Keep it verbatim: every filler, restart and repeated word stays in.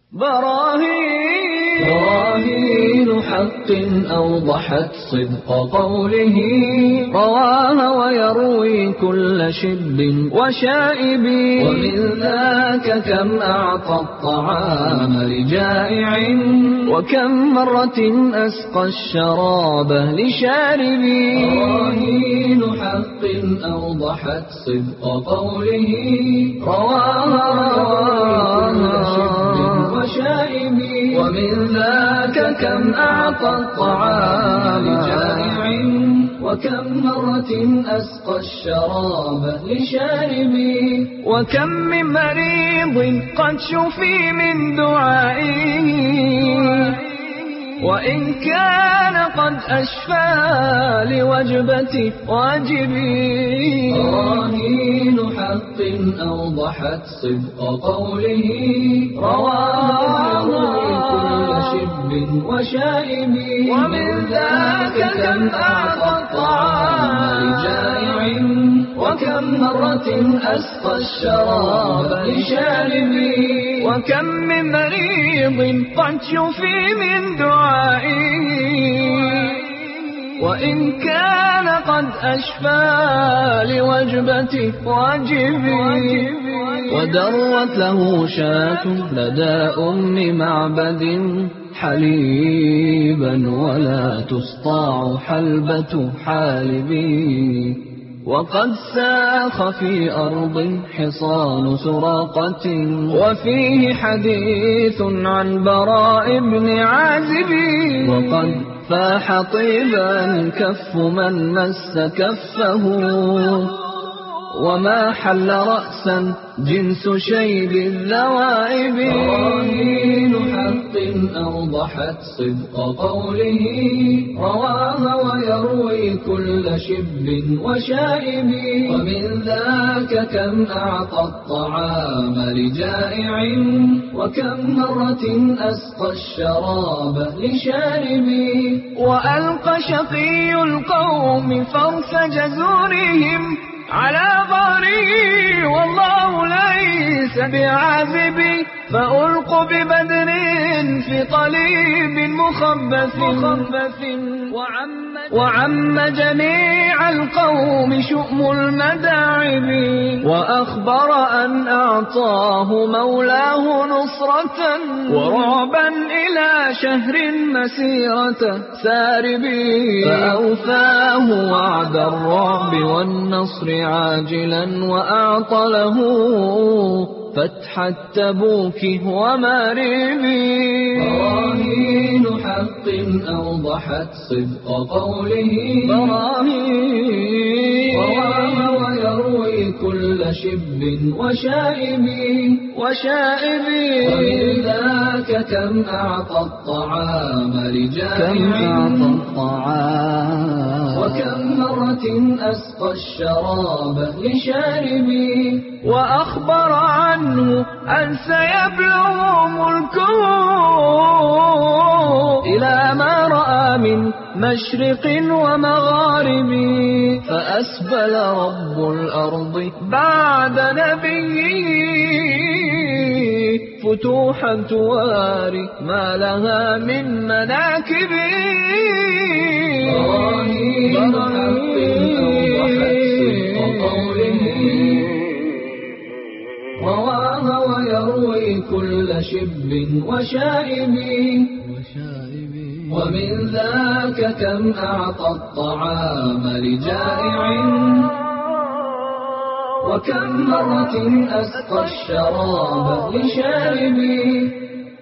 براهين براهين حق أوضحت صدق قوله، رواها ويروي كل شب وشائب. ومن ذاك كم أعطى الطعام لجائع، وكم مرة أسقى الشراب لشارب. براهين حق أوضحت صدق قوله، رواها وشائب. ومن ذاك كم أعطى الطعام لجائع، وكم مرة أسقى الشراب لشارب. وكم من مريض قد شفي من دعائه، وإن كان قد أشفى لوجبة واجبي. براهين حق أوضحت صدق قوله، رواه كل شب وشائب. ومن ذاك كم أعطى الطعام لجائع، وكم مرة أسقى الشراب لشارب. وكم من مريض قد شفي من دعائه، وإن كان قد أشفى لوجبة واجبي. ودرت له شاة لدى أم معبد حليبا، ولا تسطاع حلبة حالبي. وقد ساخ في أرض حصان سراقة، وفيه حديث عن براء بن عازب. وقد فاح طيبا كف من مس كفه، وما حل رأسا جنس شيب الذوائب. براهين حق أوضحت صدق قوله، رواها ويروي كل شب وشائب. ومن ذاك كم أعطى الطعام لجائع، وكم مرة أسقى الشراب لشارب. وألقى شقي القوم فرس جزورهم على ظهره، والله ليس بعاذب. فألقوا ببدر في قليب مخبث، وعم, وعم جميع القوم شؤم المداعب. وأخبر أن أعطاه مولاه نصرة، ورعبا إلى شهر مسيرة سارب. فأوفاه وعد الرعب والنصر عاجلا، وأعطى له فتح التبوك ومارب. براهين حق أوضحت صدق قوله، براهين رواها ويروي كل شب وشائب وشائب. ومن ذاك كم أعطى الطعام لجائع، وكم مرة أسقى الشراب لشارب. وأخبر عنه أن سيبلغ ملكه إلى ما رأى من مشرق ومغارب. فأسبل رب الأرض بعد نبيه فتوحا تواري ما لها من مناكب. براهين حق أوضحت صدق قوله، رواها ويروي كل شب وشائب. ومن ذاك كم أعطى الطعام لجائع، وكم مرة أسقى الشراب لشارب.